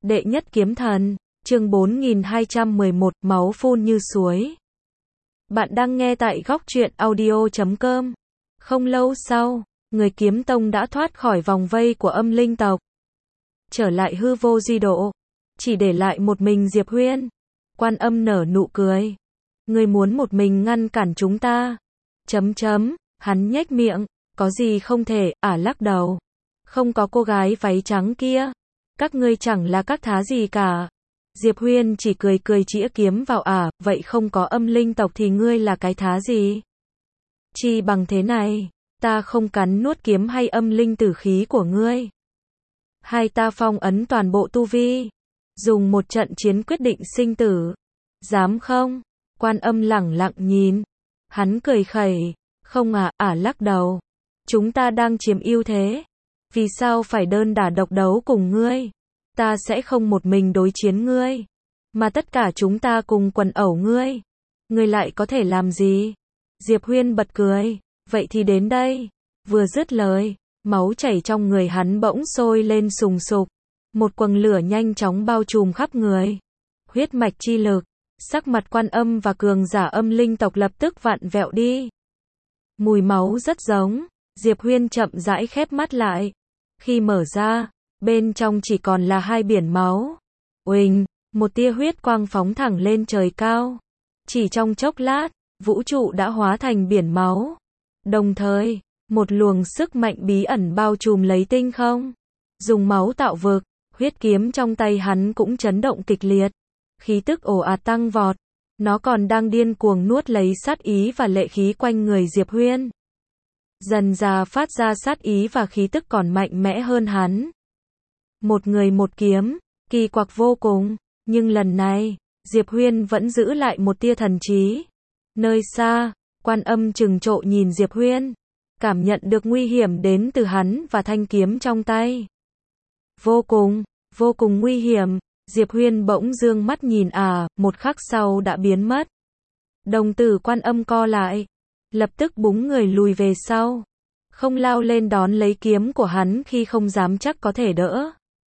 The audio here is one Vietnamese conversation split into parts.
Đệ nhất kiếm thần, chương 4211, máu phun như suối. Bạn đang nghe tại góc truyện audio.com. Không lâu sau, người kiếm tông đã thoát khỏi vòng vây của âm linh tộc. Trở lại hư vô di độ, chỉ để lại một mình Diệp Huyên. Quan Âm nở nụ cười. Ngươi muốn một mình ngăn cản chúng ta. Hắn nhếch miệng, có gì không thể, lắc đầu. Không có cô gái váy trắng kia. Các ngươi chẳng là các thá gì cả. Diệp Huyên chỉ cười cười chĩa kiếm vào vậy không có âm linh tộc thì ngươi là cái thá gì? Chi bằng thế này, ta không cắn nuốt kiếm hay âm linh tử khí của ngươi. Hai ta phong ấn toàn bộ tu vi. Dùng một trận chiến quyết định sinh tử. Dám không? Quan Âm lẳng lặng nhìn. Hắn cười khẩy. Không lắc đầu. Chúng ta đang chiếm ưu thế. Vì sao phải đơn đả độc đấu cùng ngươi? Ta sẽ không một mình đối chiến ngươi, mà tất cả chúng ta cùng quần ẩu ngươi. Ngươi lại có thể làm gì? Diệp Huyên bật cười. Vậy thì đến đây. Vừa dứt lời, máu chảy trong người hắn bỗng sôi lên sùng sục. Một quầng lửa nhanh chóng bao trùm khắp người. Huyết mạch chi lực. Sắc mặt Quan Âm và cường giả âm linh tộc lập tức vặn vẹo đi. Mùi máu rất giống. Diệp Huyên chậm rãi khép mắt lại. Khi mở ra, bên trong chỉ còn là hai biển máu. Uỳnh, một tia huyết quang phóng thẳng lên trời cao. Chỉ trong chốc lát, vũ trụ đã hóa thành biển máu. Đồng thời, một luồng sức mạnh bí ẩn bao trùm lấy tinh không. Dùng máu tạo vực, huyết kiếm trong tay hắn cũng chấn động kịch liệt. Khí tức ồ ạt tăng vọt. Nó còn đang điên cuồng nuốt lấy sát ý và lệ khí quanh người Diệp Huyên. Dần dà phát ra sát ý và khí tức còn mạnh mẽ hơn hắn. Một người một kiếm, kỳ quặc vô cùng, nhưng lần này, Diệp Huyên vẫn giữ lại một tia thần trí. Nơi xa, Quan Âm trừng trộ nhìn Diệp Huyên, cảm nhận được nguy hiểm đến từ hắn và thanh kiếm trong tay. Vô cùng nguy hiểm, Diệp Huyên bỗng dương mắt nhìn một khắc sau đã biến mất. Đồng tử Quan Âm co lại, lập tức búng người lùi về sau. Không lao lên đón lấy kiếm của hắn khi không dám chắc có thể đỡ.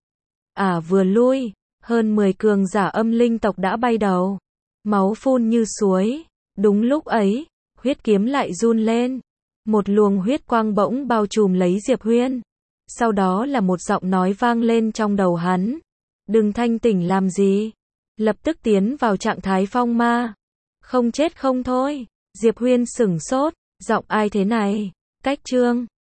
Vừa lui, hơn 10 cường giả âm linh tộc đã bay đầu. Máu phun như suối. Đúng lúc ấy, huyết kiếm lại run lên. Một luồng huyết quang bỗng bao trùm lấy Diệp Huyên. Sau đó là một giọng nói vang lên trong đầu hắn. Đừng thanh tỉnh làm gì. Lập tức tiến vào trạng thái phong ma. Không chết không thôi. Diệp Huyên sửng sốt. Giọng ai thế này? Cách chương